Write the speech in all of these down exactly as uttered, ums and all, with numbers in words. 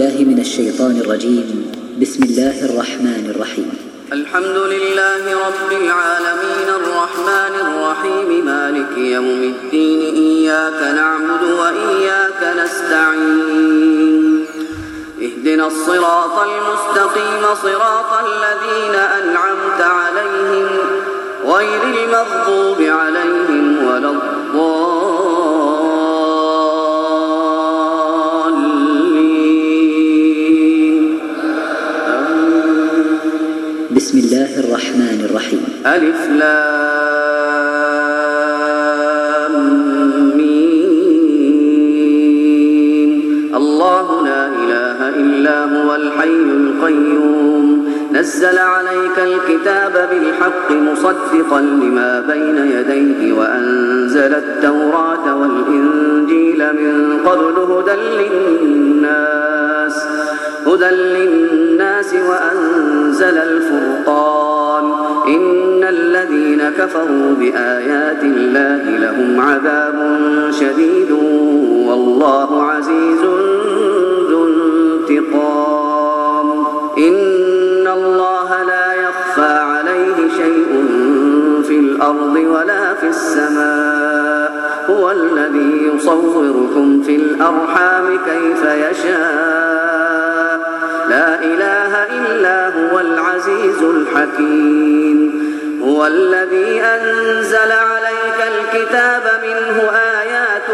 بالله من الشيطان الرجيم. بسم الله الرحمن الرحيم. الحمد لله رب العالمين الرحمن الرحيم مالك يوم الدين إياك نعبد وإياك نستعين اهدنا الصراط المستقيم صراط الذين أنعمت عليهم غير المغضوب عليهم ولا الضالين. بسم الله الرحمن الرحيم. ألف لام ميم. الله لا إله إلا هو الحي القيوم نزل عليك الكتاب بالحق مصدقا لما بين يديه وأنزل التوراة والإنجيل من قبل هدى للناس هدى للناس وأنزل الفرقان إن الذين كفروا بآيات الله لهم عذاب شديد والله عزيز ذو انتقام. إن الله لا يخفى عليه شيء في الأرض ولا في السماء هو الذي يصوركم في الأرحام كيف يشاء لا إله إلا هو العزيز الحكيم. هو الذي أنزل عليك الكتاب منه آيات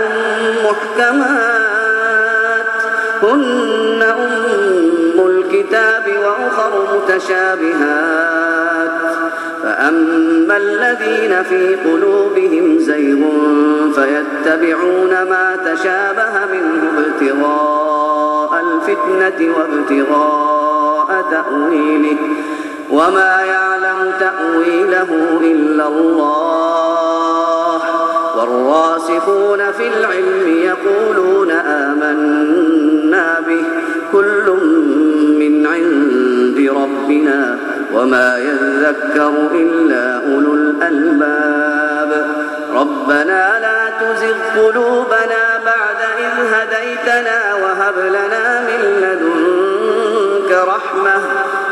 محكمات هن أم الكتاب وأخر متشابهات فأما الذين في قلوبهم زيغ فيتبعون ما تشابه منه ابتغاء الفتنة وابتغاء تأويله وما يعلم تأويله إلا الله والراسخون في العلم يقولون آمنا به كل من عند ربنا وما يذكر إلا أولو الألباب. ربنا لا تزغ قلوبنا بعد إذ هديتنا وهب لنا من لدنك رحمة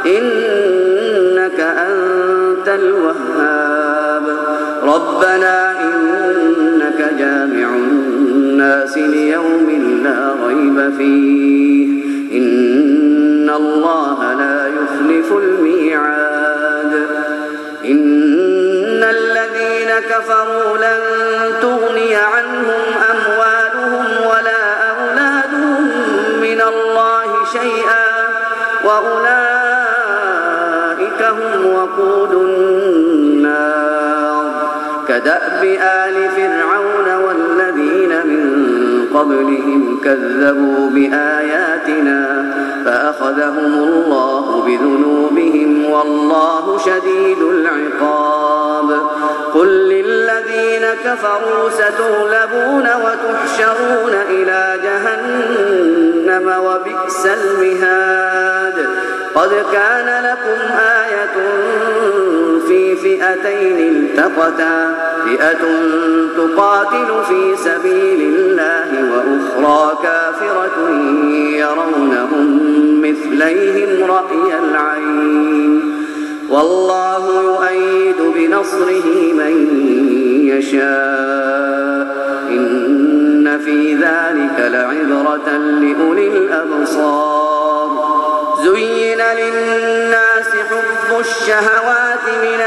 إنك أنت الوهاب. ربنا إنك جامع الناس ليوم لا ريب فيه إن الله لا يخلف الميعاد. إن الذين كفروا لن تغني عنهم أموالهم ولا أولادهم من الله شيئا وأولئك هم وقود النار. كدأب آل فرعون والذين من قبلهم كذبوا بآياتنا فأخذهم الله بذنوبهم والله شديد العقاب. قل للذين كفروا ستغلبون وتحشرون إلى جهنم وبئس المهاد. قد كان لكم آية في فئتين التقتا فئة تقاتل في سبيل الله وأخرى كافرة يرونهم مثليهم رأي العين والله يؤيد بنصره من يشاء إن في ذلك لعبرة لأولي الأبصار. زين للناس حب الشهوات من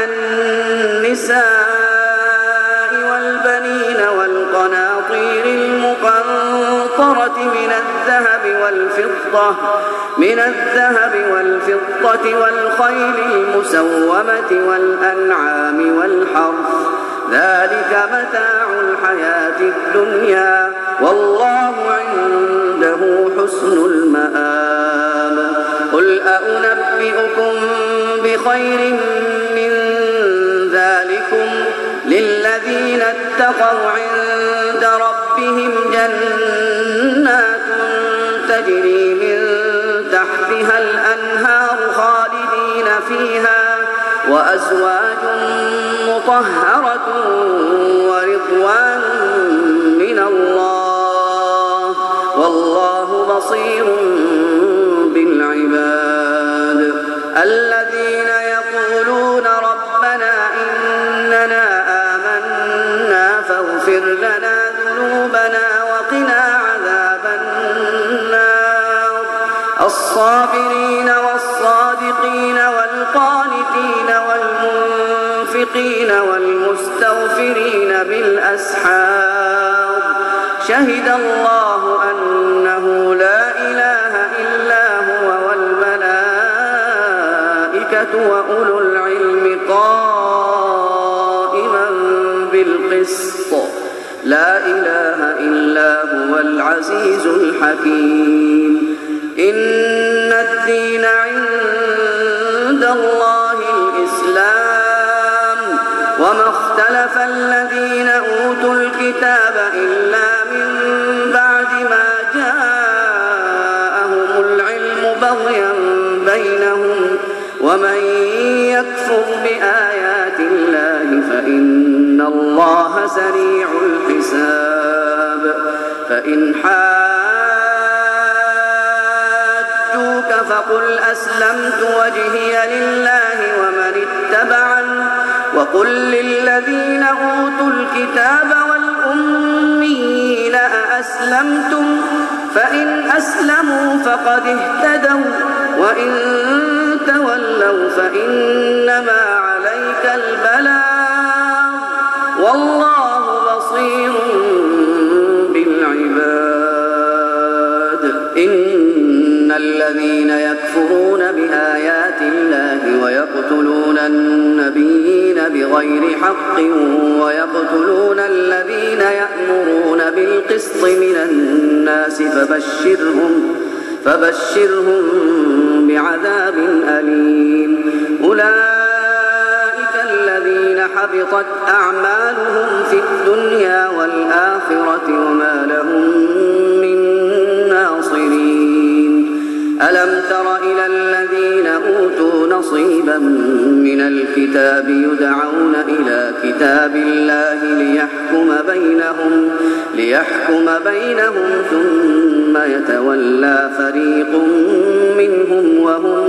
النساء والبنين والقناطير المقنطرة من الذهب والفضة من الذهب والفضة والخيل المسومة والأنعام والحرث ذلك متاع الحياة الدنيا والله عنده حسن المآب. قل أنبئكم بخير من ذلكم للذين اتقوا عند ربهم جنات تجري من تحتها الأنهار خالدين فيها وأزواج مطهرة ورضوان من الله والله بصير الذين يقولون ربنا إننا آمنا فاغفر لنا ذنوبنا وقنا عذاب النار الصابرين والصادقين والقانتين والمنفقين والمستغفرين بالأسحار شهد الله أنه لا إله إلا هو والملائكة وأولو العلم قائما بالقسط لا إله إلا هو العزيز الحكيم إن الدين عند الله الإسلام وما اختلف الذين أوتوا الكتاب إلا من بعد ما جاءهم العلم بغيا بينهم ومن يكفر بآيات الله فإن الله سريع الحساب فإن حاجوك فقل أسلمت وجهي لله ومن اتبعني وقل للذين أوتوا الكتاب والأميين أأسلمتم فإن أسلموا فقد اهتدوا وإن تولوا فإنما عليك البلاغ والله بصير بالعباد إن الذين يكفرون بآيات الله ويقتلون النبيين بغير حق ويقتلون الذين يأمرون بالقسط من الناس فبشرهم فبشرهم بعذاب أليم أولئك الذين حبطت أعمالهم في الدنيا والآخرة وما لهم من ناصرين ألم تر إلى الذين أوتوا نصيبا من الكتاب يدعون إلى كتاب الله ليحكم بينهم ليحكم بينهم ثم يتولى فريق منهم وهم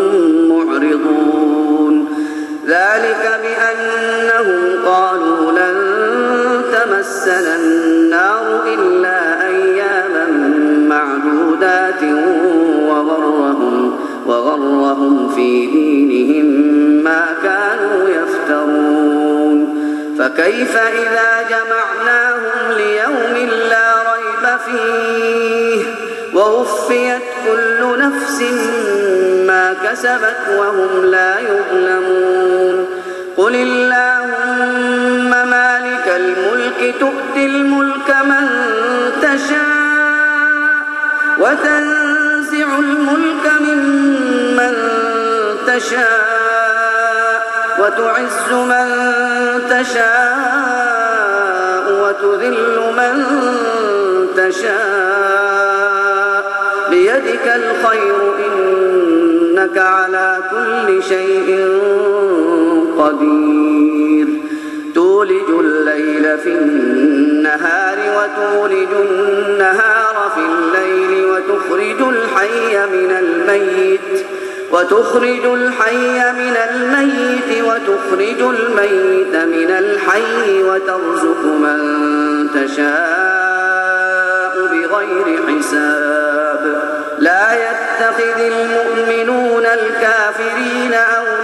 معرضون ذلك بأنهم قالوا لن تمسنا النار إلا أياما معدودات وغرهم, وغرهم في دينهم ما كانوا يفترون فكيف إذا جمعناهم ليوم لا ريب فيه ووفيت كل نفس ما كسبت وهم لا يظلمون قل اللهم مالك الملك تؤتي الملك من تشاء وتنزع الملك ممن تشاء وتعز من تشاء وتذل من تشاء بيدك الخير إنك على كل شيء قدير تولج الليل في النهار وتولج النهار في الليل وتخرج الحي من الميت وتخرج الحي من الميت وتخرج الميت من الحي وترزق من تشاء بغير حساب لا يتخذ المؤمنون الكافرين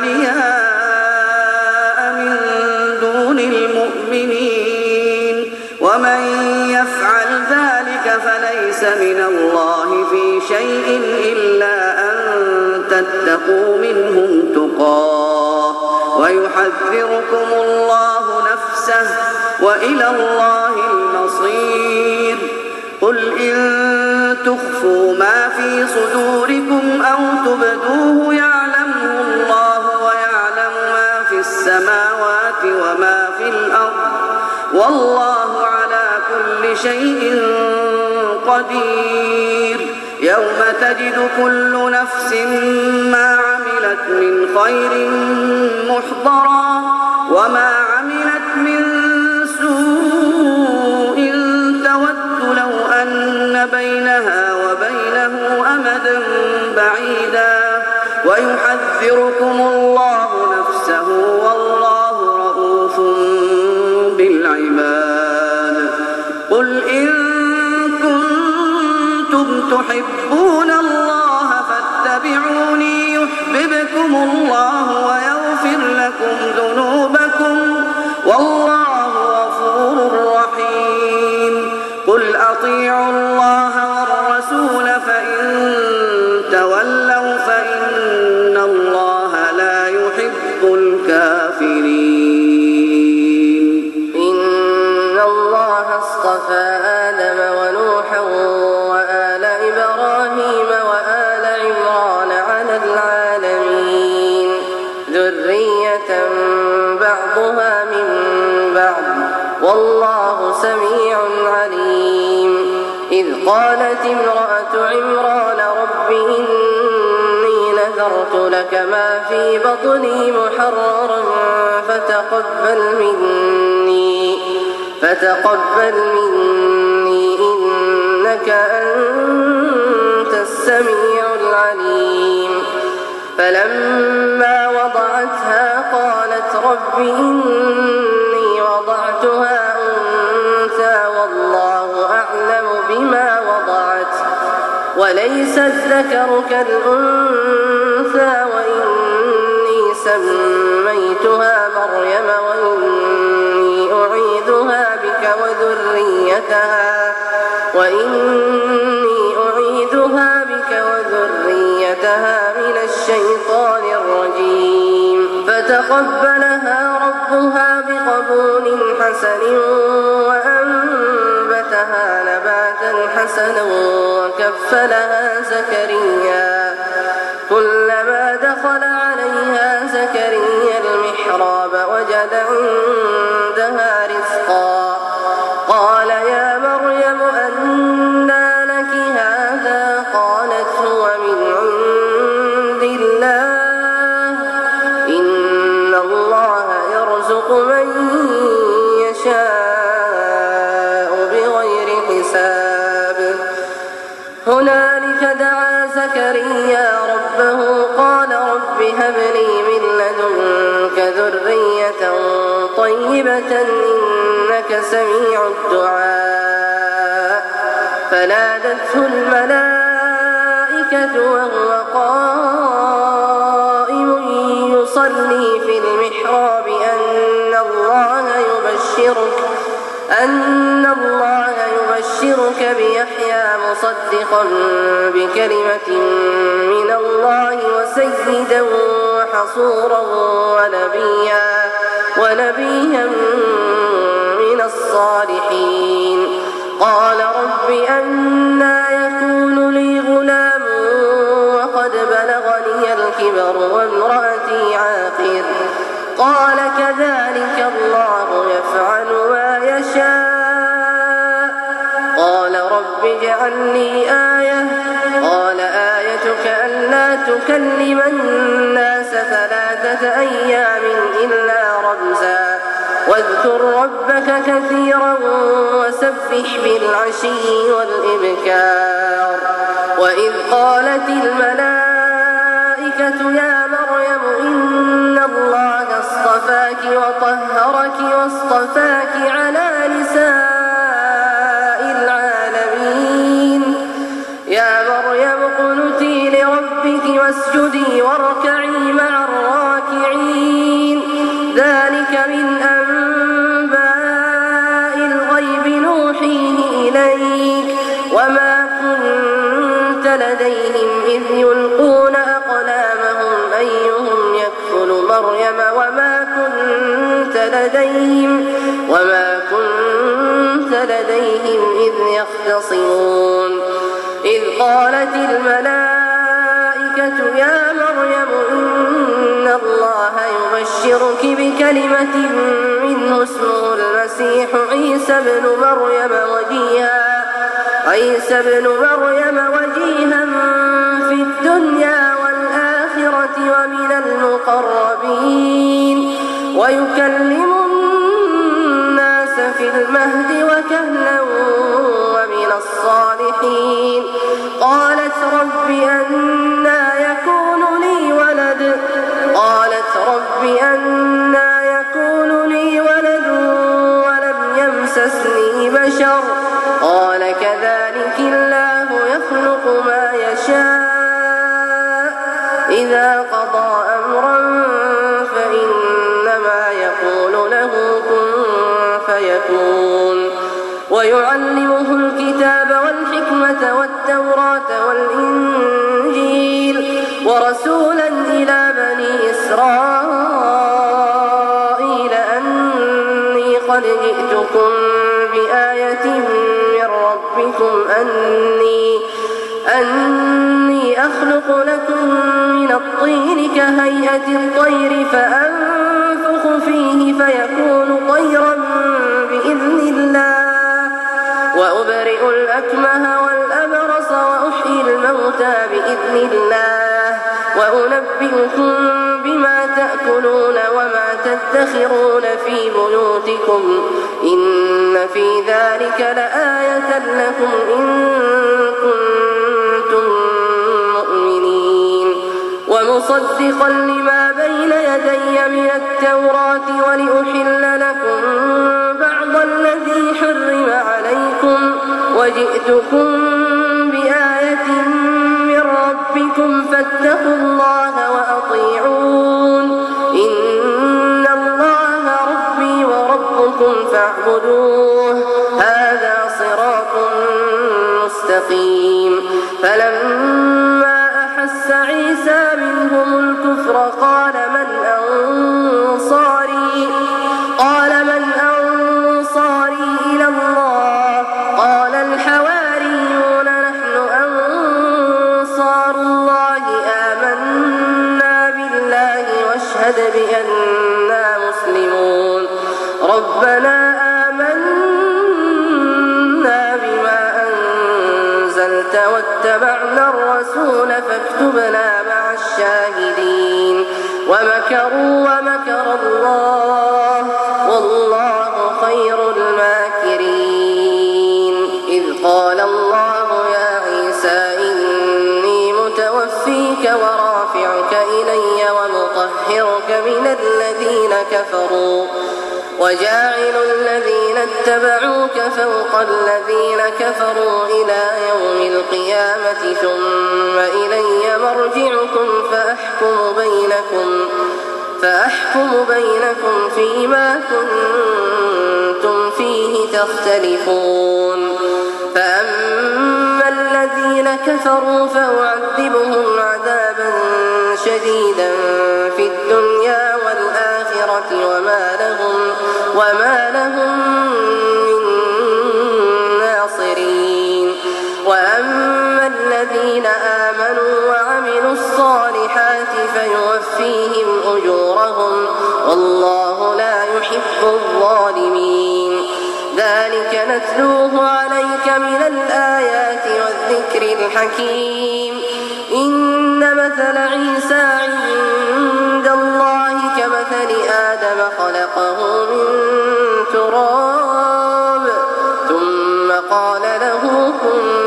أولياء من دون المؤمنين ومن يفعل ذلك فليس من الله في شيء إلا أن تتقوا منهم تقاه ويحذركم الله نفسه وإلى الله المصير قل إن تخفوا ما في صدوركم أو تبدوه يعلمه الله ويعلم ما في السماوات وما في الأرض والله على كل شيء قدير يوم تجد كل نفس ما عملت من خير محضرا وما عملت من سوء تود لو أن بينها وبينه أمدا بعيدا ويحذركم الله نفسه والله رءوف بالعباد. قل إن كنتم تحبون الله فاتبعوني يحببكم الله ويغفر لكم ذنوبكم والله غفور رحيم. قل أطيعوا الله والرسول فإن تولوا فإن الله لا يحب الكافرين. إن الله اصطفى آدم ونوحا وآل إبراهيم وآل عمران على العالمين ذرية بعضها من بعض والله سميع عليم. إذ قالت امرأة عمران رب إني نذرت لك ما في بطني محررا فتقبل مني فتقبل مني إنك أنت السميع العليم. فلما وضعتها قالت رب إني وضعتها أنثى والله أعلم بما وضعت وليس الذكر كالأنثى وإني سميتها مريم وإني أعيذها بك وذريتها وإني أعيذها بك وذريتها من الشيطان الرجيم. فتقبلها ربها بقبول حسن وأنبتها نباتا حسنا وكفلها زكريا. كلما دخل عليها زكريا المحراب وجد عندها رزقا قال يا مريم أنى لك هذا قالت هو من عند الله إن الله يرزق من يشاء بغير حساب. هنالك دعا زكريا ربه قال رب هب لي من لدنك ذرية طيبة إنك سميع الدعاء. فنادته الملائكة وهو قائم يصلي في المحراب أن الله يبشرك أن الله يبشرك بيحيى مصدقا بكلمة من الله وسيدا وحصورا ونبيا ونبيا من الصالحين. قال رب أنى يكون لي غلام وقد بلغني الكبر وامرأتي عاقر قال كذلك الله يفعل ما يشاء. قال رب اجعل لي آية قال آيتك ألا تكلم الناس ثلاثة أيام إلا رمزا واذكر ربك كثيرا وسبح بالعشي والإبكار. وإذ قالت الملائكة يا مريم إن الله اصطفاك وطهرك واصطفاك على نساء العالمين. يا مريم اقنتي لربك واسجدي واركعي مع الراكعين. ذلك من أنباء الغيب نوحيه إليك وما كنت لديهم إذ يلقون أقلامهم أيهم يكفل مريم وما كنت لديهم وما كنت لديهم إذ يختصمون. إذ قالت الملائكة يا مريم إن الله يبشرك بكلمة منه اسمه المسيح عيسى ابن مريم وجيها عيسى ابن مريم وجيها في الدنيا والآخرة ومن المقربين ويكلم الناس في المهد وكهلا ومن الصالحين. قالت رب أنى يكون لي ولد إذا قضى أمرا فإنما يقول له كن فيكون ويعلمه الكتاب والحكمة والتوراة والإنجيل ورسولا إلى بني إسرائيل أني قد جئتكم بآية من ربكم أني أني أخلق لكم من الطين كهيئة الطير فأنفخ فيه فيكون طيرا بإذن الله وأبرئ الأكمه والأبرص وأحيي الموتى بإذن الله وأنبئكم بما تأكلون وما تدخرون في بيوتكم إن في ذلك لآية لكم إن كنتم مؤمنين ومصدقا لما بين يدي من التوراة ولأحل لكم بعض الذي حرم عليكم وجئتكم بآية من ربكم فاتقوا الله وأطيعون إن الله ربي وربكم فاعبدوه هذا صراط مستقيم فلما أحس عيسى منهم الكفر قال من أنصاري قال من أنصاري إلى الله قال الحواريون نحن أنصار الله آمنا بالله واشهد بأننا مسلمون ربنا آمنا بما أنزلت واتبعنا الرسول فاكتبنا مع الشاهدين ومكروا ومكر الله والله خير الماكرين إذ قال الله يا عيسى إني متوفيك ورافعك إلي ومطهرك من الذين كفروا وجاعل الذين اتبعوك فوق الذين كفروا إلى يوم القيامة ثم إلي مرجعكم فأحكم بينكم فأحكم بينكم فيما كنتم فيه تختلفون فأما الذين كفروا فأعذبهم عذابا شديدا في الدنيا والآخرة وما لهم وما لهم من ناصرين وأما الذين آمنوا وعملوا الصالحات فيوفيهم أجورهم والله لا يحب الظالمين ذلك نتلوه عليك من الآيات والذكر الحكيم إن مثل عيسى عند الله كمثل آدم خلقه من تراب ثم قال له كن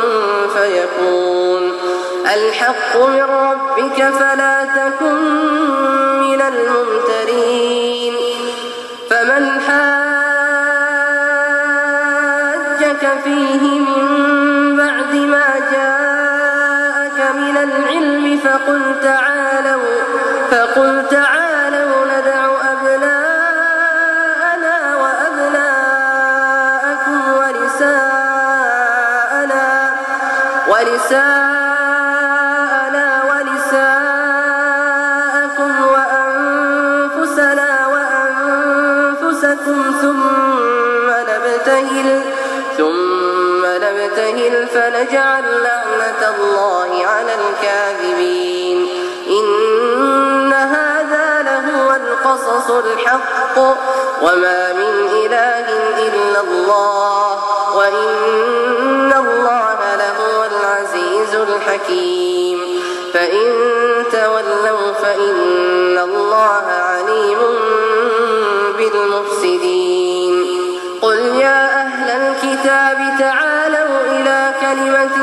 فيكون الحق من ربك فلا تكن من الممترين فمن حاجك فيه من بعد ما جاءك من العلم فقل تعالوا فقل تعالوا ندع أبناءنا وأبناءكم ونساءنا ونساءنا ونساءكم وأنفسنا وأنفسكم ثم نبتهل ثم نبتهل فنجعل لعنة الله على الكاذبين إن هذا لهو القصص الحق وما من إله إلا الله وإن الله لهو العزيز الحكيم فإن تولوا فإن الله عليم بالمفسدين قل يا أهل الكتاب تعالوا إلى كلمة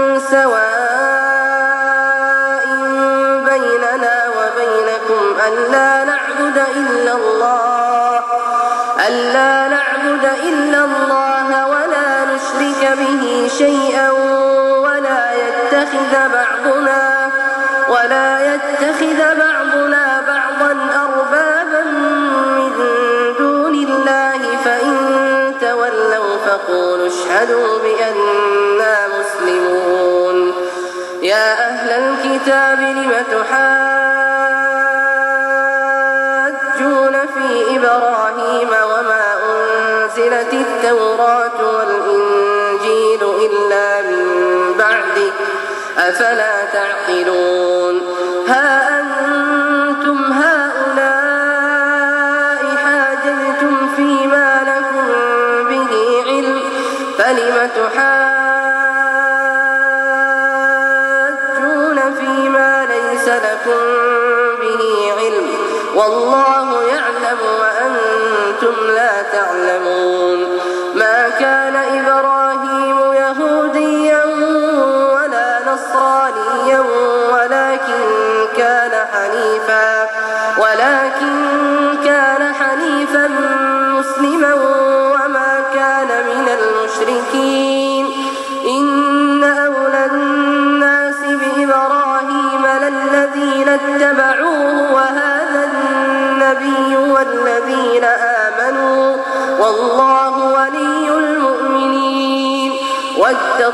سواء بيننا وبينكم ألا نعبد إلا الله ألا نعبد إلا الله ولا نشرك به شيئا ولا يتخذ بعضنا ولا يتخذ بعضنا بعضا أربابا من دون الله فإن تولوا فقولوا اشهدوا بأننا مسلمون يا أهل الكتاب لم تحاجون في إبراهيم وما أنزلت التوراة والإنجيل إلا من بعده أفلا تعقلون ها أنتم هؤلاء حاججتم فيما لكم به علم فلم تحاجون فيما ليس لكم به علم والله يعلم وأنتم لا تعلمون ما كان إبراهيم يهوديا ولا نصرانيا ولكن كان حنيفا ولكن كان حنيفا مسلما وما كان من المشركين إن أولى الناس بإبراهيم للذين اتبعوه وهذا النبي والذين آمنوا والله ولي المؤمنين ود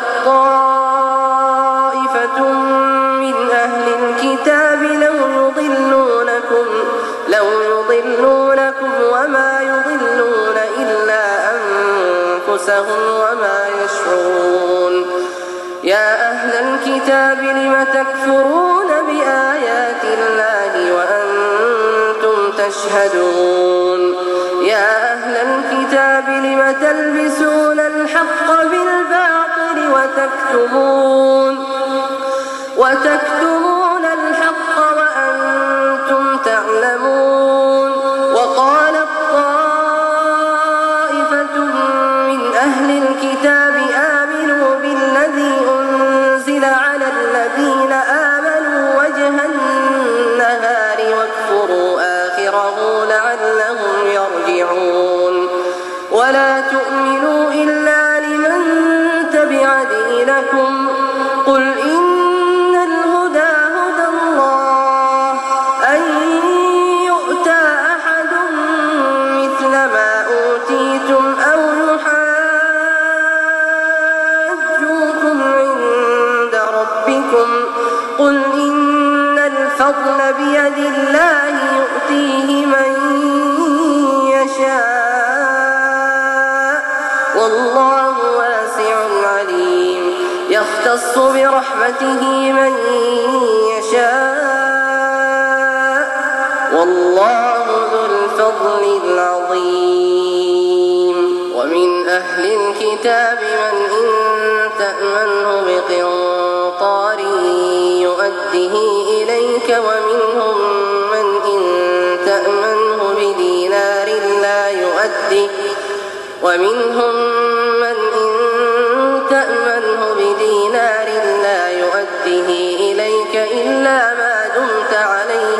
طائفة من أهل الكتاب لو يضلونكم لو يضلونكم وما يضلون إلا أنفسهم وما يشعرون يا أهل الكتاب لم تكفرون بآيات الله وأنتم تشهدون يا أهل الكتاب لم تلبسون الحق بالباطل وتكتمون وتكتمون الحق وأنتم تعلمون وقالت طائفة من أهل الكتاب آمنوا بالذي أنزل على الذين آمنوا وجه النهار واكفروا آخره لعلهم يرجعون ولا تؤمنوا إلا لمن تبع دينكم قل إن الهدى هدى الله أن يؤتى أحد مثل ما أوتيتم أو يحاجوكم عند ربكم قل إن الفضل بيد الله يؤتيه من يشاء والله واسع عليم يختص برحمته من يشاء والله ذو الفضل العظيم ومن أهل الكتاب من إن تأمنه بقنطار يؤده إليك ومنهم من إن تأمنه بدينار لا يؤده ومنهم من إن تأمنه بدينار لا يؤده إليك إلا ما دمت عليه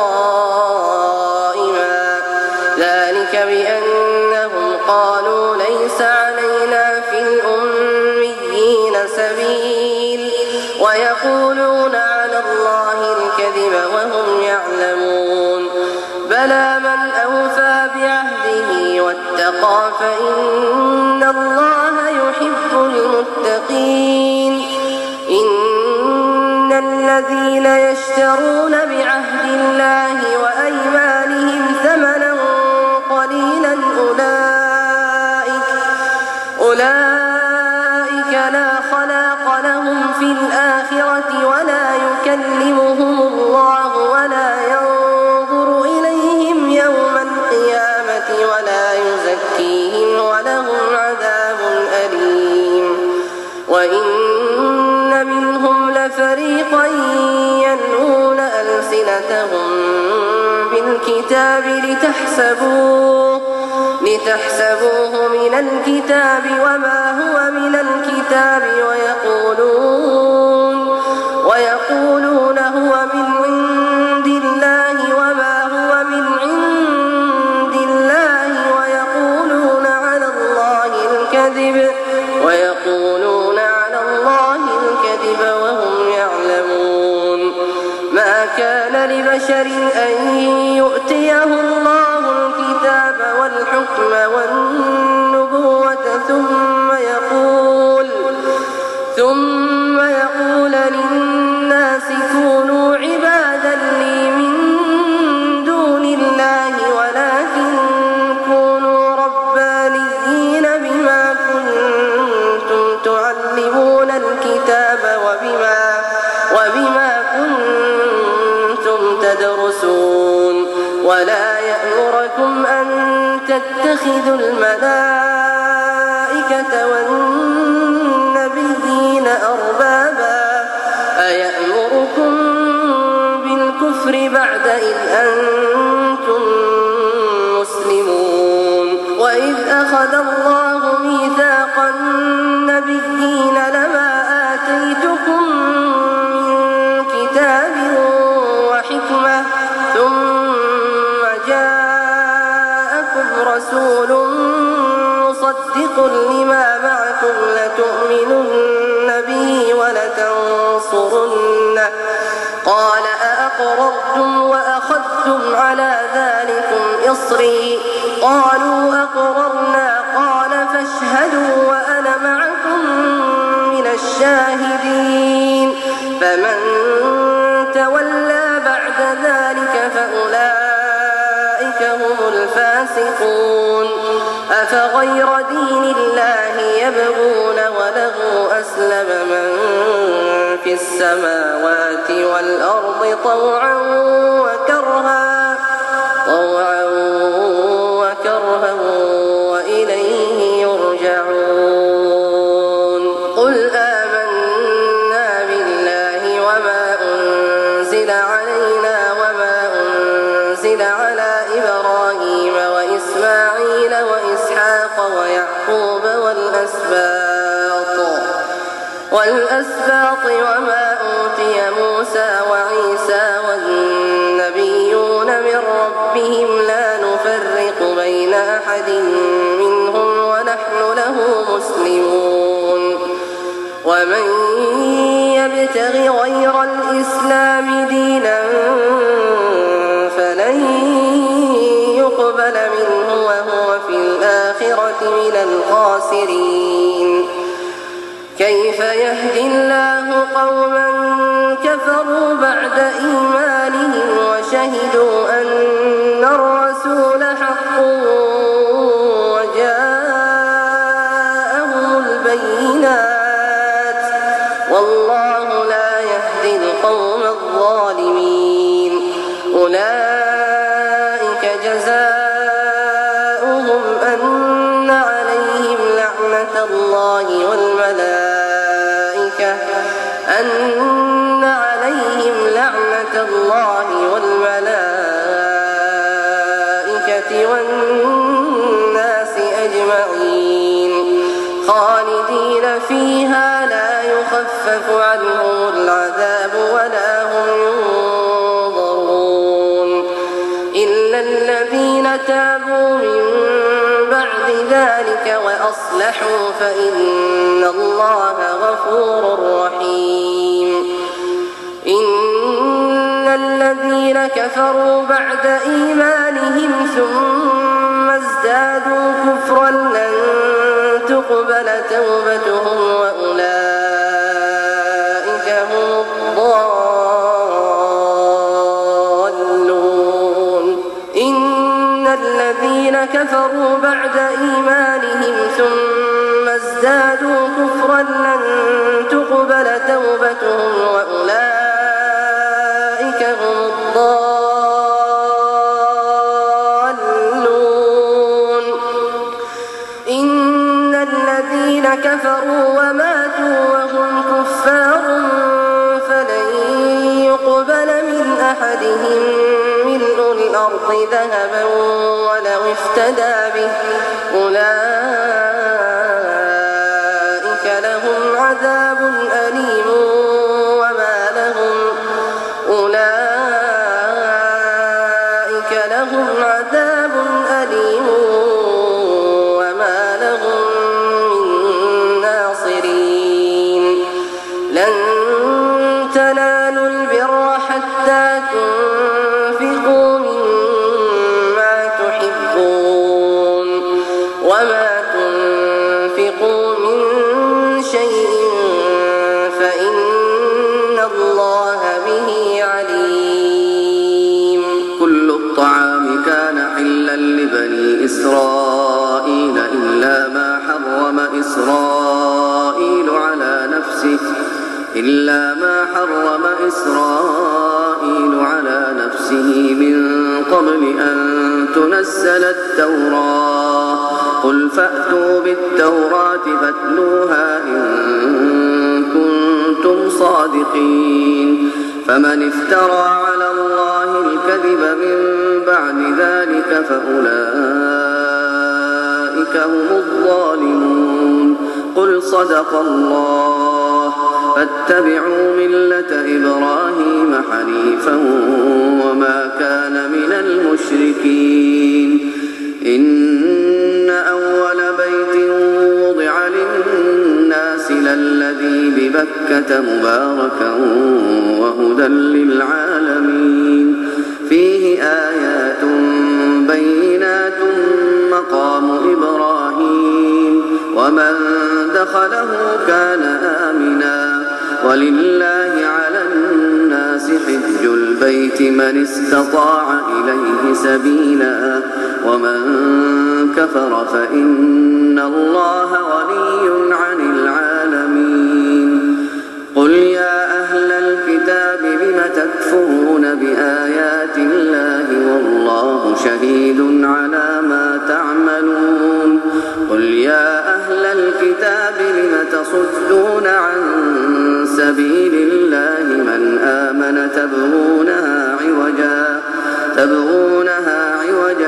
قائما ذلك بأنهم قالوا ليس علينا في الأميين سبيل ويقولون على الله الكذب وهم يعلمون بلى من أوفى بعهده واتقى فإن الله يحب المتقين إن الذين يشترون بعهد الله وأيمانهم ثمنا قليلا أولئك أولئك لا خلاق لهم في الآخرة ولا يكلمهم الله ولا ينظر إليهم يوم القيامة ولا يزكيهم ولهم عذاب أليم وإن منهم لفريقا يلوون ألسنتهم بالكتاب لتحسبوه لتحسبوه من الكتاب وما هو من الكتاب ويقولون ويقولون هو من عند الله وما هو من عند الله ويقولون على الله الكذب ويقولون على الله الكذب وهم يعلمون ما كان لبشر أن يؤتيه الله الكتاب والحكم والنبوة ثم يقول ثم يقول للناس كونوا عبادا لي من دون الله ولكن كونوا ربانيين بما كنتم تعلمون الكتاب وبما وبما كنتم تدرسون ولا يأمركم أن تتخذوا الملائكة والنبيين أربابا أيأمركم بالكفر بعد إذ أنتم مسلمون وإذ أخذ الله ميثاق النبيين لما آتيتكم من كتاب وحكمة ثم جاءكم رسول مصدق لما معكم لتؤمنن به ولتنصرنه قال أأقررتم وأخذتم على ذلكم إصري قالوا أقررنا قال فاشهدوا وأنا معكم من الشاهدين فمن تولى بعد ذلك فأولئك هم الفاسقون أفغير دين الله يبغون وله أسلم من في السماوات والأرض طوعا وكرها طوعا وكرها وإليه يرجعون قل آمنا بالله وما أنزل علينا وما أنزل على إبراهيم وإسماعيل وإسحاق ويعقوب والأسباط والأسباط وما أوتي موسى وعيسى والنبيون من ربهم لا نفرق بين أحد منهم ونحن له مسلمون ومن يبتغ غير الإسلام دينا فلن يقبل منه وهو في الآخرة من الخاسرين كيف يهدي الله قوما كفروا بعد إيمانهم وشهدوا أن الرسول حق وجاءهم البينات والله لا يهدي القوم الظالمين أولئك جزاؤهم أن عليهم لعنة الله والملائكة أن عليهم لعنة الله والملائكة والناس أجمعين خالدين فيها لا يخفف عنهم العذاب ولا هم ينظرون إلا الذين تابوا من بعد ذلك وأصلحوا فإن الله غفور رحيم إن الذين كفروا بعد إيمانهم ثم ازدادوا كفرا لن تقبل توبتهم وأولئك هم الضالون إن الذين كفروا بعد إيمانهم ثم ازدادوا كفرا لن تقبل توبتهم وأولئك هم الضالون إن الذين كفروا وماتوا وهم كفار فلن يقبل من أحدهم ملء الأرض ذهبا ولو افتدى به أولئك لهم عذاب أليم وما لهم أولئك لهم عذاب أليم وما لهم من ناصرين لن تنالوا البر حتى حرم إسرائيل على نفسه من قبل أن تنزل التوراة قل فأتوا بالتوراة فاتلوها إن كنتم صادقين فمن افترى على الله الكذب من بعد ذلك فأولئك هم الظالمون قل صدق الله فاتبعوا ملة إبراهيم حنيفا وما كان من المشركين إن أول بيت وضع للناس للذي ببكة مباركا وهدى للعالمين فيه آيات بينات مقام إبراهيم ومن دخله كان آمنا ولله على الناس حج البيت من استطاع إليه سبيلا ومن كفر فإن الله غني عن العالمين قل يا أهل الكتاب لم تكفرون بآيات الله والله شهيد على ما تعملون قل يا أهل الكتاب لم تصدون عن سبيل الله من آمن تبغونها عوجا تبغونها عوجا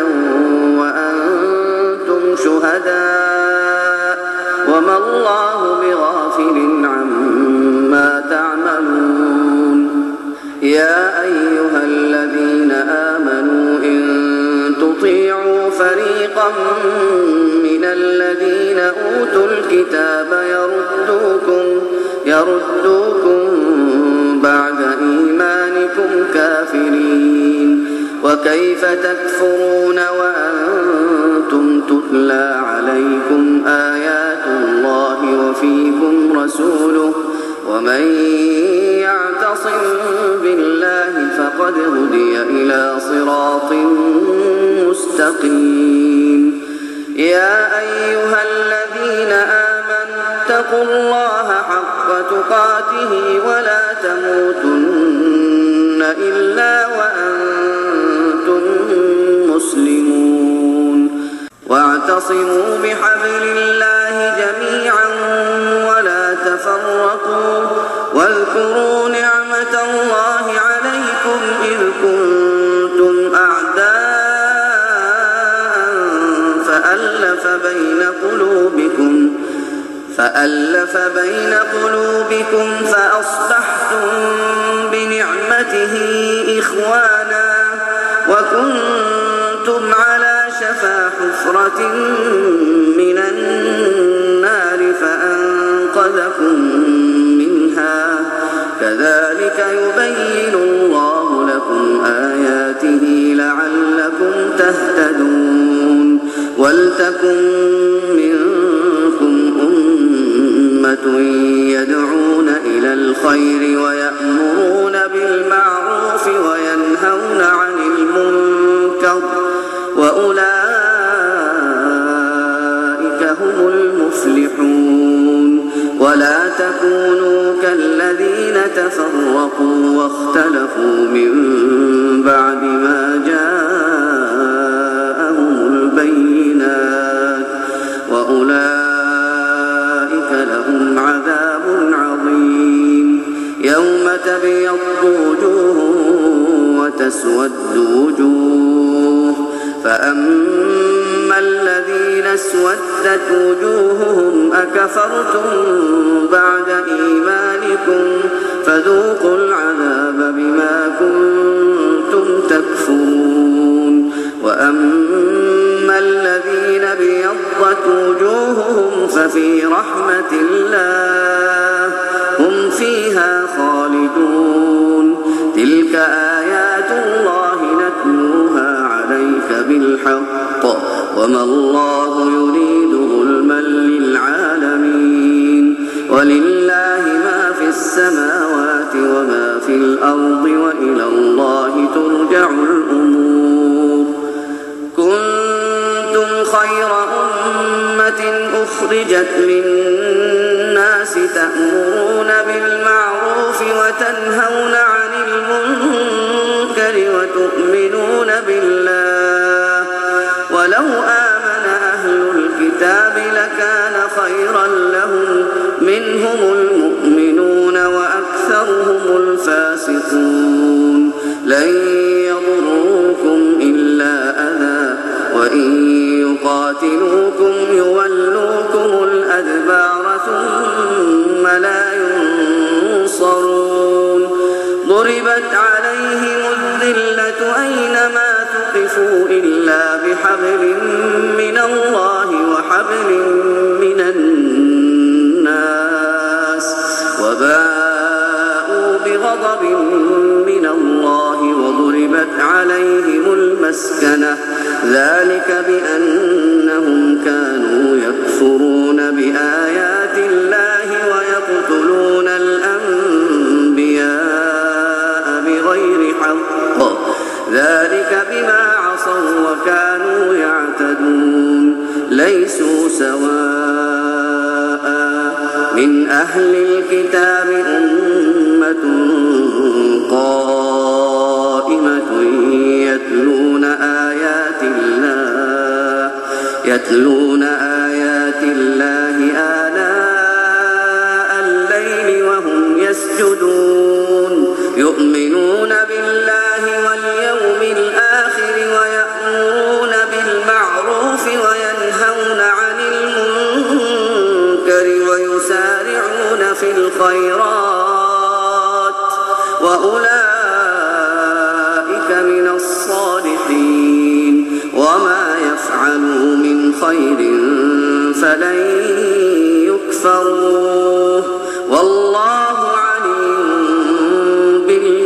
وأنتم شهداء وما الله بغافل عما تعملون يا أيها الذين آمنوا إن تطيعوا فريقا من الذين أوتوا الكتاب يردوكم يردوكم بعد إيمانكم كافرين وكيف تكفرون وأنتم تتلى عليكم آيات الله وفيكم رسوله ومن يعتصم بالله فقد هدي إلى صراط مستقيم يا أيها الذين آمنوا اتقوا الله حق تقاته ولا تموتن إلا وأنتم مسلمون واعتصموا بحبل الله جميعا ولا تفرقوا واذكروا نعمة الله عليكم إذ كنتم أعداء فألف بين قلوبكم فألف بين قلوبكم فأصبحتم بنعمته إخوانا وكنتم على شفا حفرة من النار فأنقذكم منها كذلك يبين الله لكم آياته لعلكم تهتدون ولتكن منكم أمة يدعون إلى الخير ويأمرون بالمعروف وينهون عن المنكر وأولئك هم المفلحون ولا تكونوا كالذين تفرقوا واختلفوا من بعد ما جاءهم البينات وأولئك لهم عذاب عظيم يوم تبيض وجوه وتسود وجوه فأما الذين اسودت وجوههم أكفرتم بعد إيمانكم فذوقوا العذاب بما كنتم تكفرون وأما الذين ابيضت وجوههم ففي رحمة الله هم فيها خالدون تلك آيات الله نتلوها عليك بالحق وما الله يريد ظلما للعالمين ولله ما في السماوات وما في الأرض وإلى الله ترجع الأمور كنتم خير أمة أخرجت للناس تأمرون بالمعروف وتنهون عن المنكر وتؤمنون بالله ولو آمن أهل الكتاب لكان خيرا لهم منهم المؤمنون وأكثرهم الفاسقون لن يضروكم إلا أذى وإن يقاتلوكم يولوكم الأدبار ثم لا ينصرون ضربت عليهم الذلة أينما ثقفوا إلا بحبل من الله وحبل من الناس وباءوا بغضب من الله وضربت عليهم المسكنة ذلك بأنهم كانوا يكفرون بآيات الله ويقتلون الأنبياء بغير حق ذلك بما عصوا وكانوا يعتدون ليسوا سواء من أهل الكتاب أمة قائمة يتلون آيات الله يتلون آيات الله آناء الليل وهم يسجدون يؤمنون بالله واليوم الآخر ويأمرون بالمعروف وينهون عن المنكر ويسارعون في الخيرات وأولئك من الصالحين وما يفعلوا من خير فلن يكفروه والله عليم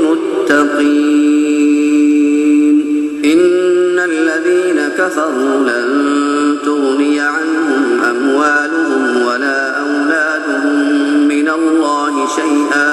بالمتقين إن الذين كفروا لن تغني عنهم أموالهم ولا أولادهم من الله شيئا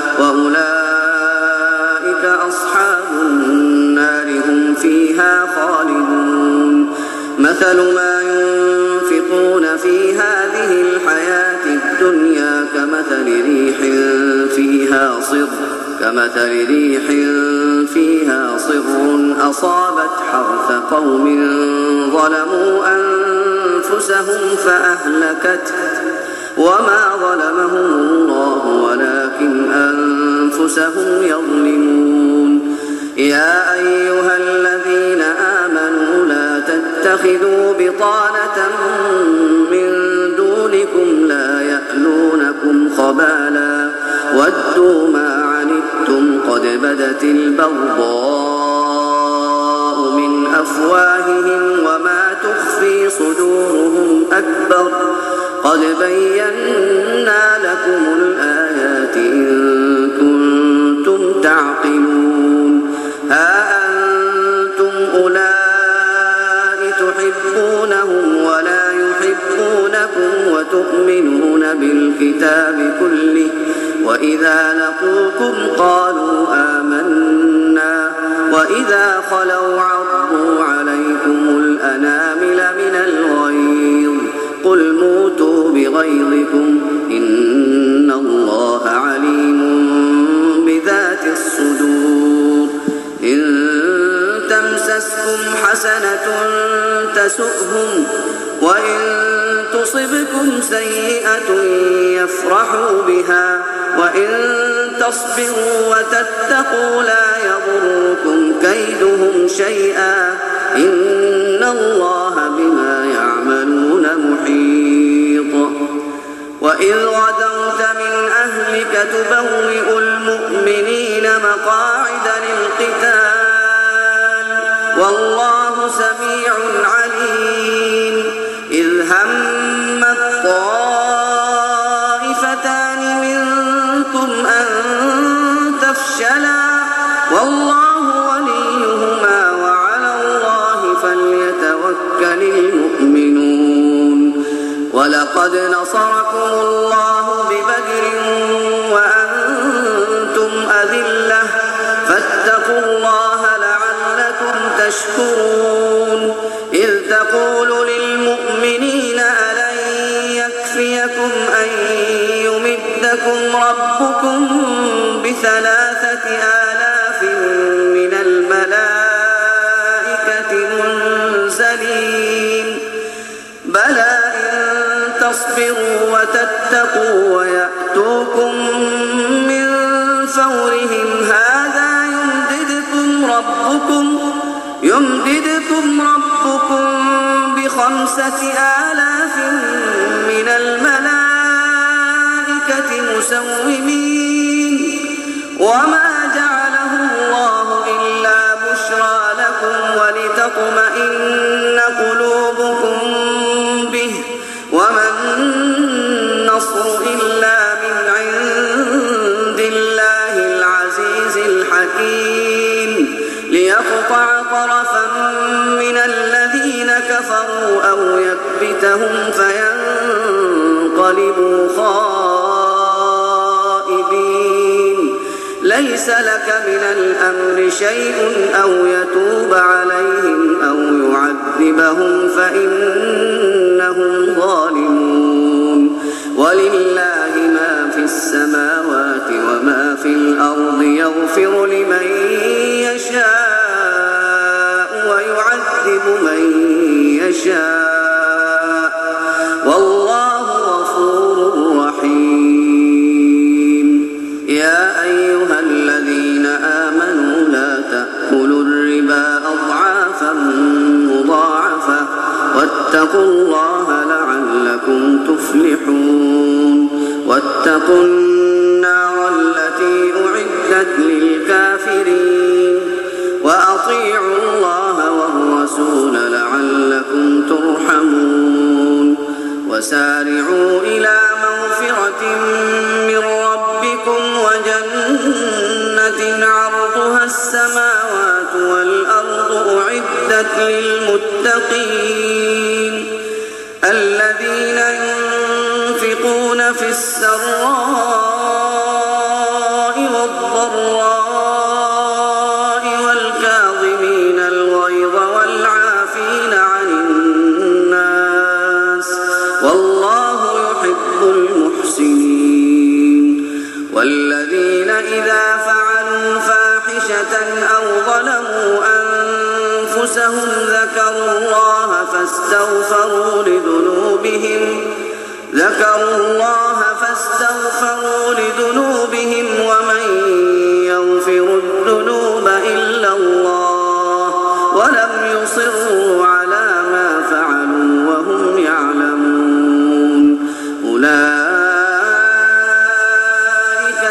وأولئك أصحاب النار هم فيها خالدون مثل ما ينفقون في هذه الحياة الدنيا كمثل ريح فيها صر كمثل ريح فيها صر أصابت حرث قوم ظلموا أنفسهم فأهلكته وما ظلمهم الله ولكن أنفسهم يظلمون يا أيها الذين آمنوا لا تتخذوا بطانة من دونكم لا يألونكم خبالا ودوا ما عنتم قد بدت البغضاء من أفواههم وما تخفي صدورهم أكبر قد بينا لكم الآيات إن كنتم تعقلون ها أنتم أولئك تحبونهم ولا يحبونكم وتؤمنون بالكتاب كله وإذا لقوكم قالوا آمنا وإذا خلوا عضوا عليكم الأنامل من الغيظ قل موتوا بغيظكم إن الله عليم بذات الصدور إن تمسسكم حسنة تسؤهم وإن تصبكم سيئة يفرحوا بها وإن تصبروا وتتقوا لا يضركم كيدهم شيئا إن الله بما يعملون محيط وإذ غدوت من أهلك تبوئ المؤمنين مقاعد للقتال والله سميع عليم إذ همت طائفتان منكم أن تفشلا والله وليهما وعلى الله فليتوكل المؤمنون ولقد نصركم الله ببدر وأنتم أذلة فاتقوا الله لعلكم تشكرون إذ تقول للمؤمنين ألن يكفيكم أن يمدكم ربكم بثلاثة آلاف من الملائكة منزلين بلى إن تصبروا وتتقوا ويأتوكم من فورهم هذا يمددكم ربكم يمددكم ربكم بخمسة آلاف من الملائكة مسومين وما جعله الله إلا بشرى لكم ولتطمئن قلوبكم به وما النصر إلا من عند الله العزيز الحكيم ليقطع طرفا من الذين كفروا أو يكبتهم فينقلبوا خائبين ليس لك من الأمر شيء أو يتوب عليهم أو يعذبهم فإنهم ظالمون ولله ما في السماوات وما في الأرض يغفر لمن يشاء ويعذب من يشاء والله غفور رحيم يا أيها الذين آمنوا لا تأكلوا الربا أضعافا مضاعفة واتقوا الله لعلكم تفلحون واتقوا النار التي أعدت للكافرين وأطيعوا الله والرسول لعلكم ترحمون وسارعوا إلى مغفرة من ربكم وجنة عرضها السماوات والأرض أعدت للمتقين الذين ينفقون في السراء والضراء والكاظمين الغيظ والعافين عن الناس والله يحب المحسنين والذين إذا فعلوا فاحشة أو ظلموا أنفسهم ذكروا الله فاستغفروا لذنوبهم ذكروا الله فاستغفروا لذنوبهم ومن يغفر الذنوب إلا الله ولم يصروا على ما فعلوا وهم يعلمون أولئك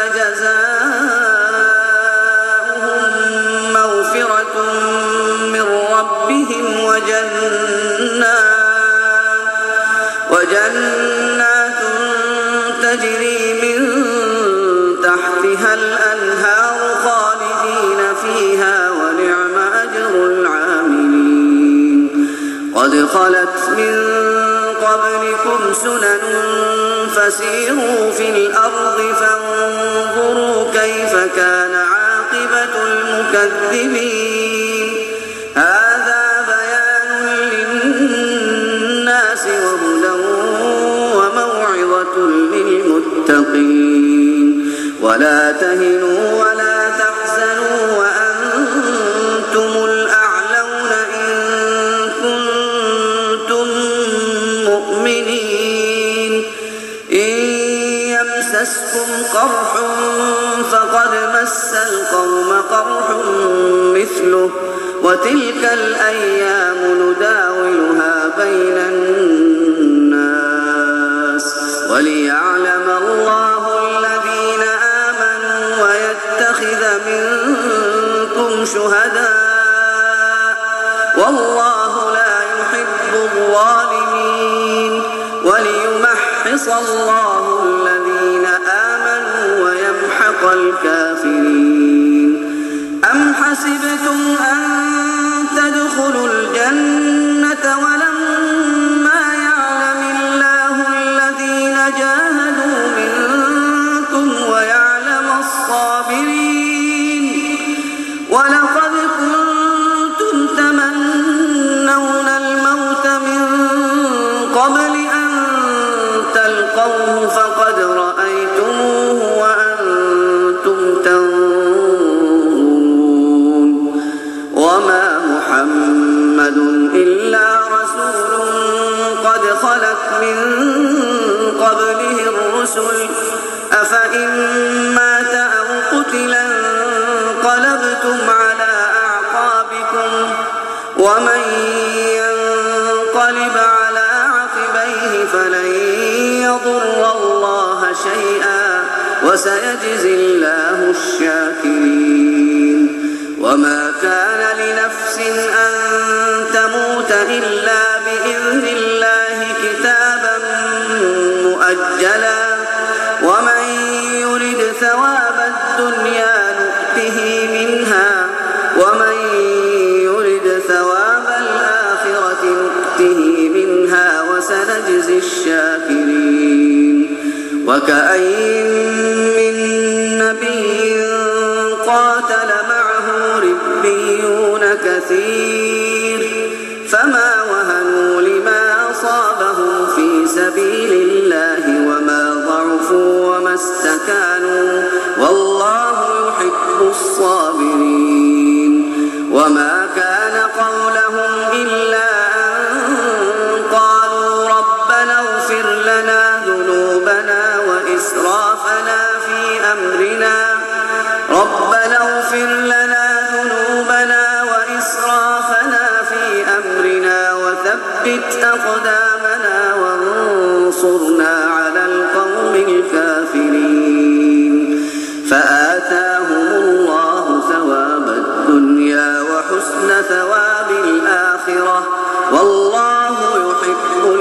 جزاؤهم مغفرة من ربهم وجنات وجنات تجري من تحتها الأنهار خالدين فيها ونعم أجر العاملين قد خلت من قبلكم سنن فسيروا في الأرض فانظروا كيف كان عاقبة المكذبين هذا بيان للناس وهدى وموعظة للمتقين ولا تهنوا ولا تحزنوا وأنتم الأعلون إن كنتم مؤمنين إن يمسسكم قرح فقد مس القوم قرح مثله وتلك الأيام نداولها بين الناس وليعلم الله الذين آمنوا ويتخذ منكم شهداء والله لا يحب الظالمين وليمحص الله الذين آمنوا ويمحق الكافرين أم حسبتم أن تدخلوا الجنة ولما يعلم الله الذين جاهدوا منكم ويعلم الصابرين ولقد كنتم تمنون الموت من قبل أن تلقوه فقد رأيتموه وأنتم خلت من قبله الرسل أفإن مات أو قتلا انقلبتم على أعقابكم ومن ينقلب على عقبيه فلن يضر الله شيئا وسيجزي الله الشاكرين. وما كان لنفس أن تموت إلا بإذن الله كتابا مؤجلا ومن يرد ثواب الدنيا نؤته منها ومن يرد ثواب الآخرة نؤته منها وسنجزي الشاكرين. وكأين من نبي قاتل معه ربيون كثير فما وهنوا لما أصابهم في سبيل الله وما ضعفوا وما استكانوا والله يحب الصابرين. وما كان قولهم إلا أن قالوا ربنا اغفر لنا ذنوبنا وإسرافنا في أمرنا ربنا اغفر لنا ذنوبنا وإسرافنا في أمرنا وثبت أقدامنا وانصرنا على القوم الكافرين. فآتاهم الله ثواب الدنيا وحسن ثواب الآخرة والله يحب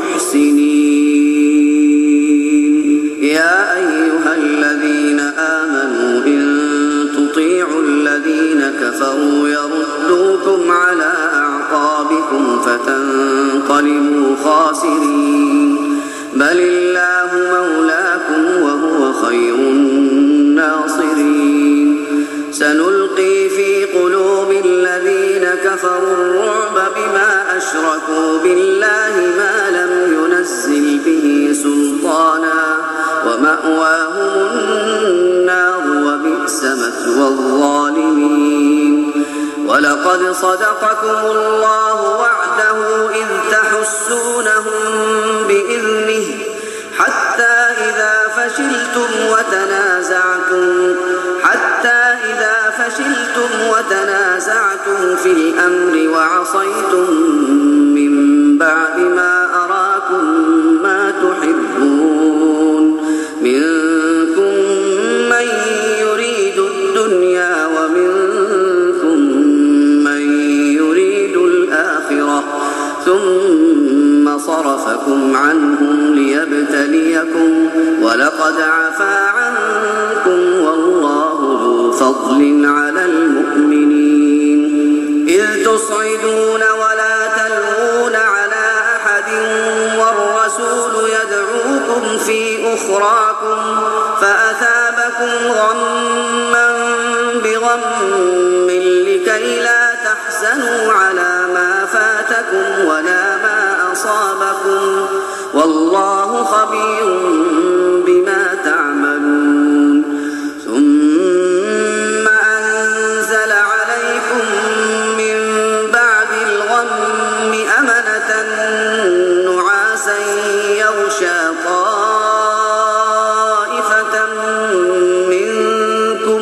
المحسنين. يا أيها الذين آمنوا إن تطيعوا الذين كفروا يردوكم على أعقابكم فتنقلبوا خاسرين بل الله مولاكم وهو خير الناصرين. سنلقي في قلوب الذين كفروا الرعب بما أشركوا بالله ما لم ينزل به سلطانا ومأواهم النار وبئس مثوى الظالمين. ولقد صدقكم الله وعده إذ تحسونهم بإذنه حتى إذا فشلتم وتنازعتم حتى إذا فشلتم وتنازعتم في الأمر وعصيتم من بعد ما أراكم ما تحبون منكم من يريد الدنيا ومنكم من يريد الآخرة ثم صرفكم عنهم ليبتليكم ولقد عفا عنكم والله ذو فضل على المؤمنين. إذ تصعدون ولا تلوون على أحد والرسول يدعوكم في أخراكم فأثابكم غما بغم لكي لا تحزنوا على ما فاتكم ولا ما أصابكم والله خبير بما تعملون. ثم أنزل عليكم من بعد الغم أمنة نعاسا يغشى طائفة منكم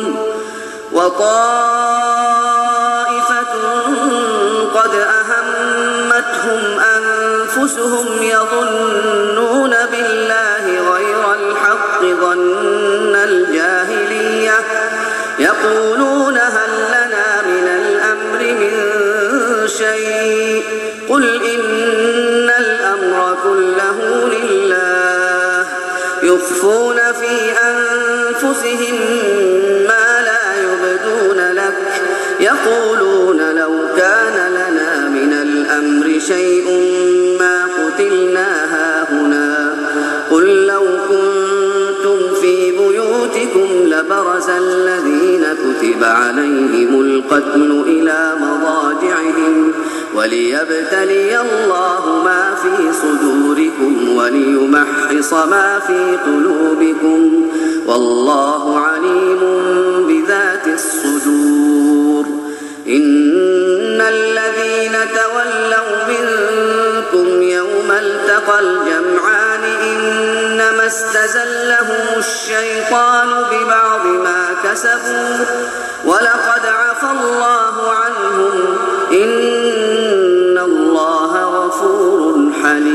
وطائفة قد أهمتهم أنفسهم يظنون بالله غير الحق ظن الجاهلية يقولون هل لنا من الأمر من شيء قل إن الأمر كله لله يخفون في أنفسهم ما لا يبدون لك يقولون لو كان لنا من الأمر شيء ما قتلنا هاهنا قل لو كنتم في بيوتكم لبرز الذين كتب عليهم القتل إلى مضاجعهم وليبتلي الله ما في صدوركم وليمحص ما في قلوبكم والله عليم بذات الصدور. إن الذين تولوا منكم يوم التقى الجمعان إنما استزلهم الشيطان ببعض ما كسبوا ولقد عفى الله عنهم إن الله غفور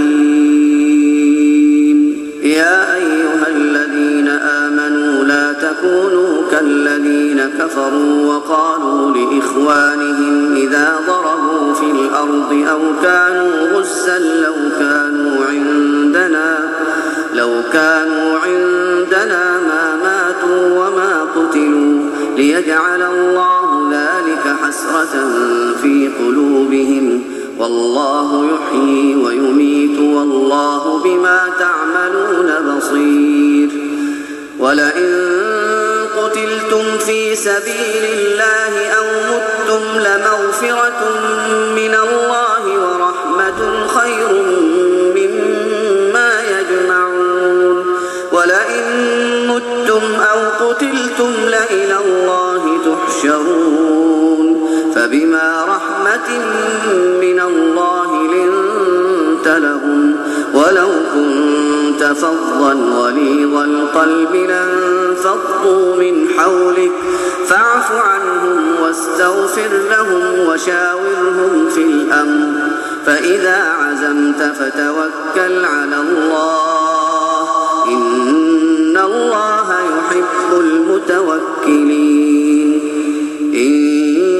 حليم. يا أيها الذين آمنوا لا تكونوا كالذين كفروا وقالوا لإخوانهم إذا ضربوا في الأرض أو كانوا غزا لو كانوا عندنا لو كانوا عندنا ما ماتوا وما قتلوا ليجعل الله ذلك حسرة في قلوبهم والله يحيي ويميت والله بما تعملون بصير. ولئن قتلتم في سبيل الله أو متم لمغفرة من الله ورحمة خير مما يجمعون. ولئن متم أو قتلتم لإلى الله تحشرون. فبما رحمة من الله لنت لهم ولو كنت فظا غليظ القلب لانفضوا من حولك فاعف عنهم واستغفر لهم وشاورهم في الأمر فإذا عزمت فتوكل على الله إن الله يحب المتوكلين. إن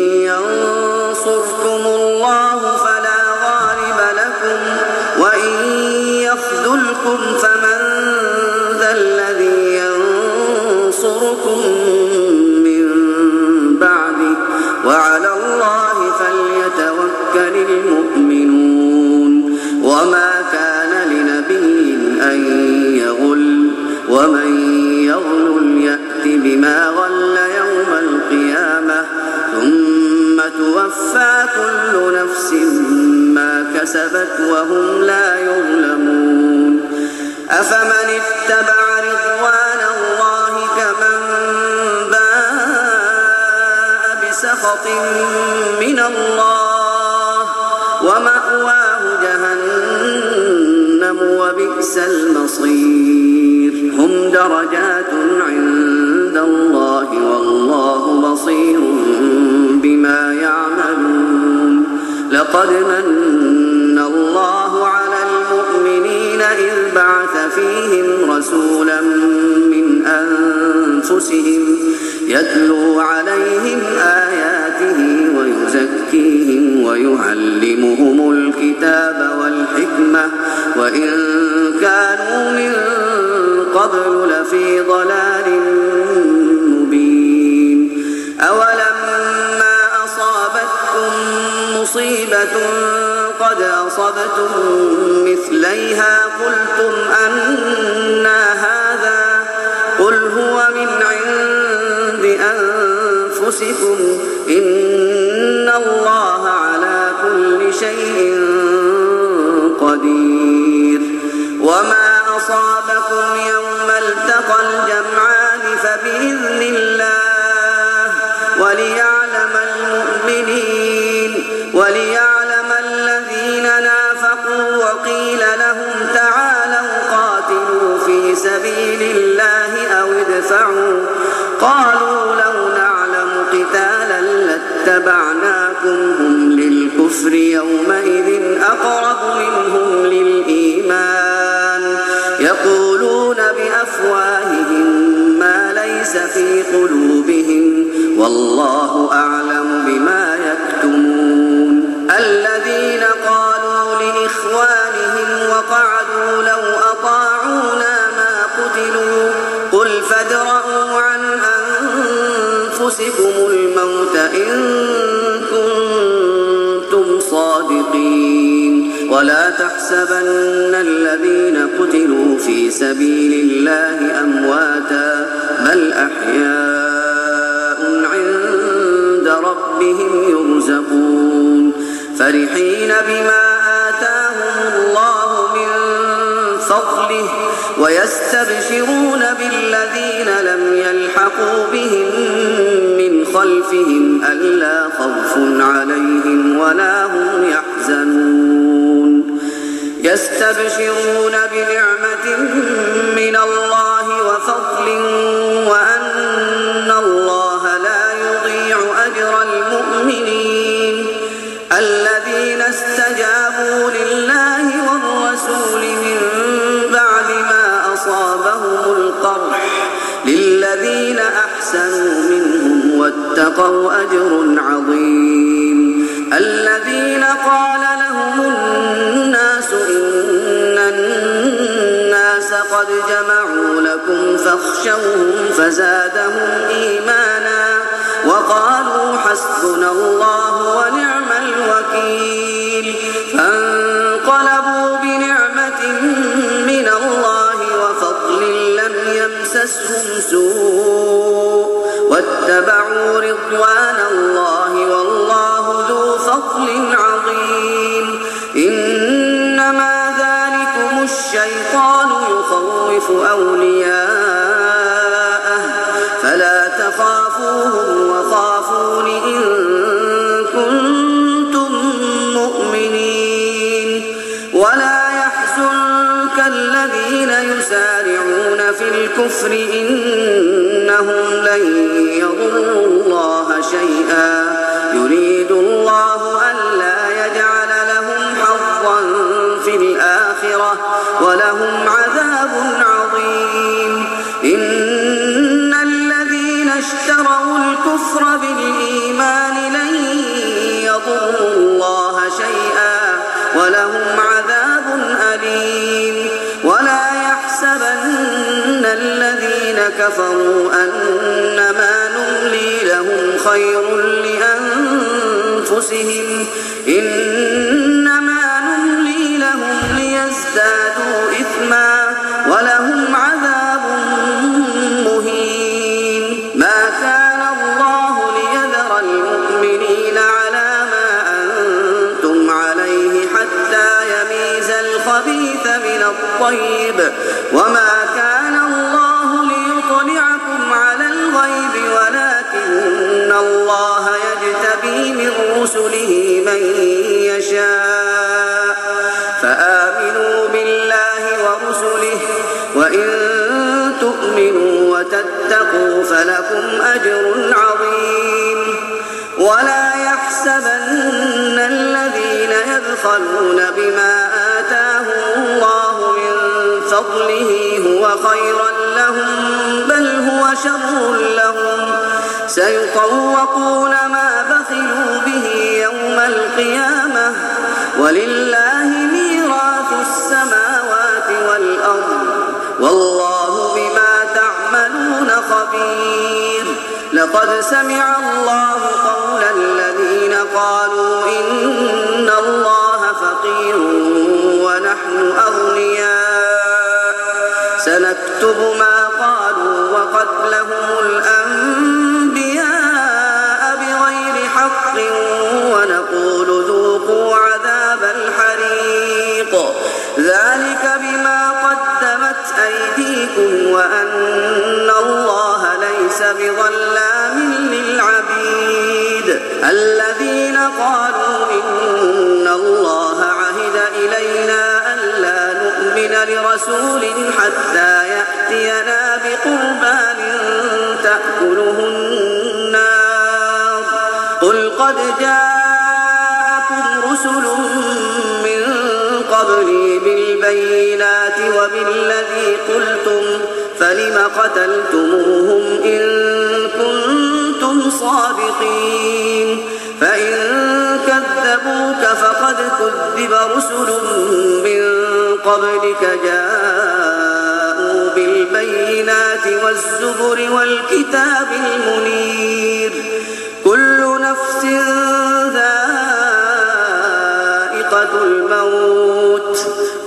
ينصركم الله فلا غالب لكم وإن يخذلكم فمن ذا الذي ينصركم من بعده وعلى الله فليتوكل المؤمنون. وما كان لنبي أن يغل ومن يغل يأت بما غل يوم القيامة ثم توفى كل نفس ما كسبت وهم لا يظلمون. أفمن اتبع رضوان الله كمن باء بسخط من الله ومأواه جهنم وبئس المصير. هم درجات عند الله والله بصير بما يعملون. لقد من الله على المؤمنين إذ بعث فيهم رسولا من أنفسهم يتلو عليهم آياته ويزكيهم ويعلمهم الكتاب والحكمة وإن كانوا من قبل لفي ضلال مبين. أولما أصابتكم مصيبة قد أصبتم مثليها قلتم أنى هذا قل هو من عند أنفسكم إن الله على كل شيء قدير. وما أصابكم يوم التقى الجمعان فبإذن الله وليعلم المؤمنين وليعلم الذين نافقوا وقيل لهم تعالوا قاتلوا في سبيل الله أو ادفعوا قالوا لو نعلم قتالا لاتبعناكم هم للكفر يومئذ أقرب منهم للإيمان يقولون بأفواههم ما ليس في قلوبهم والله أعلم بما يكتمون. الذين قالوا لإخوانهم وقعدوا لو أطاعونا ما قتلوا قل فادرءوا عن أنفسكم الموت إن كنتم صادقين. ولا تحسبن الذين قتلوا في سبيل الله أمواتا بل أحياء عند ربهم يرزقون فرحين بما آتاهم الله من فضله ويستبشرون بالذين لم يلحقوا بهم من خلفهم ألا خوف عليهم ولا هم يحزنون. يستبشرون بنعمة من الله وفضل وأن الله لا يضيع أجر المؤمنين الذين استجابوا لله والرسول من بعد ما أصابهم القرح للذين أحسنوا منهم واتقوا أجر عظيم الذين قال لهم الناس إن الناس قد جمعوا لكم فاخشوهم فزادهم إيمانا وقالوا حسبنا الله ونعم الوكيل فانقلبوا بنعمة من الله وفضل لم يمسسهم سوء واتبعوا رضوان الله والله ذو فضل عظيم إنما ذلكم الشيطان يخوف أولياءه فلا تخافوهم وخافون إن كنتم مؤمنين ولا يحزنك الذين يسارعون في الكفر إنهم لن يضروا الله شيئا يريد الله ألا يجعل لهم حظا في الآخرة ولهم عذاب عظيم إن الذين اشتروا الكفر بالإيمان لن يضروا الله شيئا ولهم عذاب أليم ولا يحسبن الذين كفروا أنما نملي لهم خير لأنفسهم إنما نملي لهم ليزدادوا إثما ولهم عذاب مهين ما كان الله ليذر المؤمنين على ما أنتم عليه حتى يميز الخبيث من الطيب وما كان الله ليطلعكم على الغيب ولكن الله يجتبي من رسله من يشاء فآمنوا بالله ورسله وإن تؤمنوا وتتقوا فلكم أجر عظيم ولا يحسبن الذين يبخلون بما آتاهم الله من فضله هو خيرا لهم بل هو شر لهم سيطوقون ما بخلوا به يوم القيامة ولله ميراث السماوات والأرض والله بما تعملون خبير لقد سمع الله قول الذين قالوا إن الله فقير ونحن أغنياء سنكتب ما قالوا وقتلهم الأنبياء بغير حق ونقول ذوقوا عذاب الحريق ذلك بما قدمت أيديكم وأن الله ليس بظلام للعبيد الذين قالوا إن الله عهد إلينا ألا نؤمن لرسول حتى يأتينا بقربان تأكله النار قل قد جاءكم رسل من قبلي بالبينات وبالذي قلتم فلم قتلتموهم إن كنتم صادقين فإن كذبوك فقد كذب رسل من قبلك جاءوا بالبينات والزبر والكتاب المنير كل نفس ذائقة الموت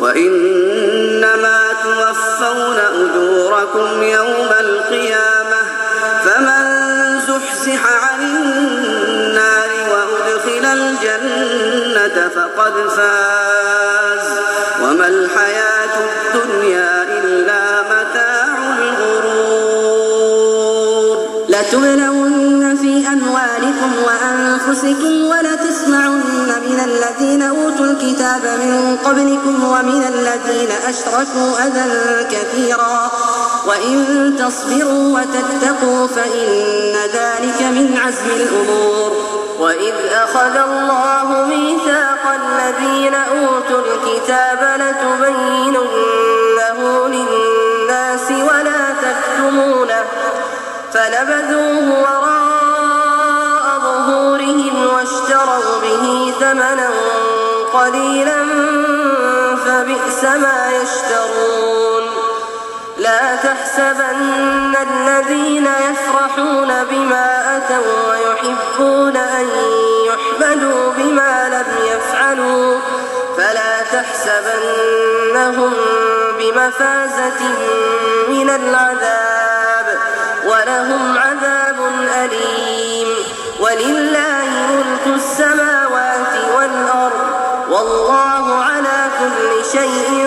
وإنما توفون أجوركم يوم القيامة فمن زحزح عن النار وأدخل الجنة فقد فاز وما الحياة الدنيا إلا متاع الغرور لتبلون في أموالكم وأنفسكم ولتسمعن من الذين أوتوا الكتاب من قبلكم ومن الذين أشركوا أذى كثيرا وإن تصبروا وتتقوا فإن ذلك من عزم الأمور. وإذ أخذ الله ميثاق الذين أوتوا الكتاب لتبيننه للناس ولا تكتمونه فنبذوه وراء ظهورهم واشتروا به ثمنا قليلا فبئس ما يشترون. لا تحسبن الذين يفرحون بما أتوا ويحبون أن يحمدوا بما لم يفعلوا فلا تحسبنهم بمفازة من العذاب ولهم عذاب أليم. ولله ملك السماوات والأرض والله على كل شيء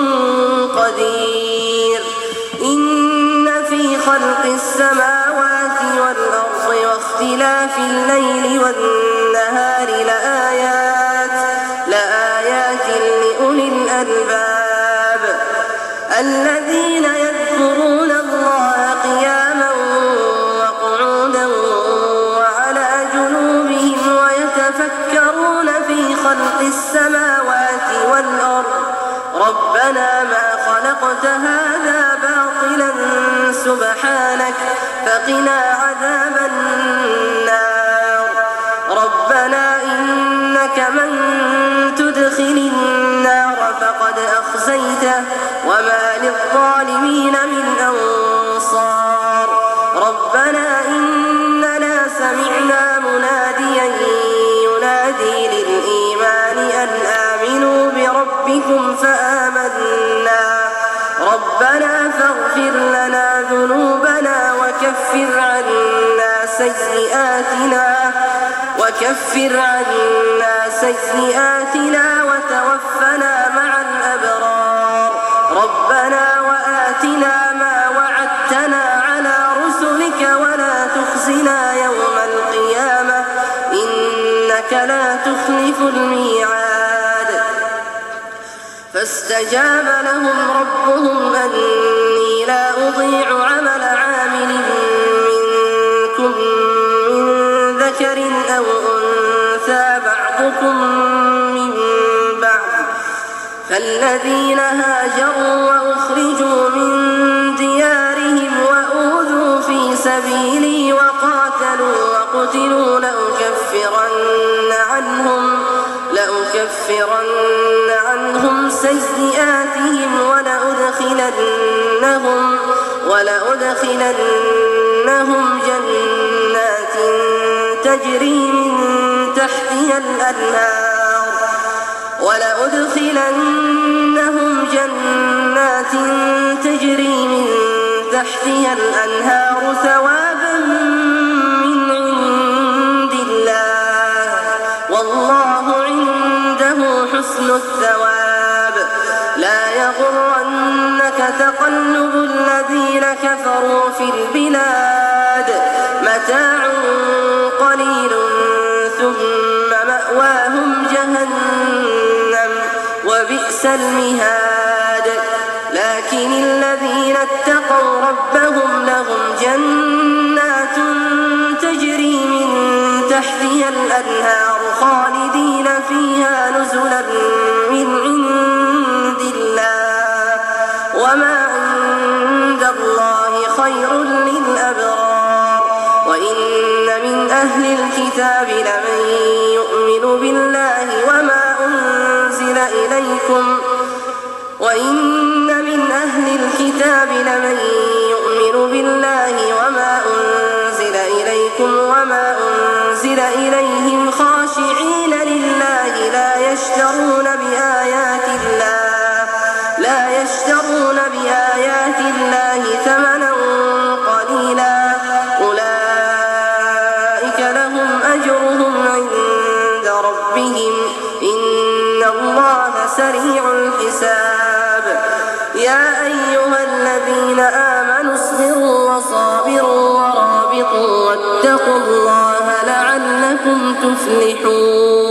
قدير. إن في خلق السماوات والأرض واختلاف الليل والنهار لآيات لآيات لأولي الألباب الذين يذكرون الله قياما وقعودا وعلى جنوبهم ويتفكرون في خلق السماوات والأرض ربنا ما خلقت هذا باطلا سبحانك فقنا عذاب النار. ربنا إنك من تدخل النار فقد أخزيته وما للظالمين من أنصار. ربنا إننا سمعنا مناديا ينادي للإيمان أن آمنوا بربكم فآمنا ربنا فاغفر لنا ذنوبنا وكفر عنا سيئاتنا وكفر عنا سيئاتنا وتوفنا مع الأبرار. ربنا وآتنا ما وعدتنا على رسلك ولا تخزنا يوم القيامة إنك لا تخلف الميعاد. فاستجاب لهم ربهم أني لا أضيع عمل عامل منكم من ذكر أو أنثى بعضكم من بعض فالذين هاجروا وأخرجوا من ديارهم وأوذوا في سبيلي وقاتلوا وقتلوا لأكفرن عنهم لأكفرن عنهم سيئاتهم ولأدخلنهم ولأدخلنهم جنات تجري من تحتها الأنهار ولأدخلنهم جنات تجري من تحتها الأنهار ثوابا من عند الله والله عنده حسن الثواب. لا يغرنك تقلب الذين كفروا في البلاد متاع قليل ثم مأواهم جهنم وبئس المهاد. لكن الذين اتقوا ربهم لهم جنات تجري من تحتها الأنهار خالدين فيها نزلا من عند الله وما عند الله خير للأبرار. وإن من أهل الكتاب لمن يؤمن بالله وما أنزل إليكم وإن من أهل الكتاب لمن يؤمن بالله وما أنزل إليكم وما أنزل إليهم خاشعين لله لا يشترون بآيات الله لا يشترون بآيات الله ثمنا قليلا أولئك لهم أجرهم عند ربهم إن الله سريع الحساب. يا أيها الذين آمنوا اصبروا وصابروا ورابطوا واتقوا الله تفلحون.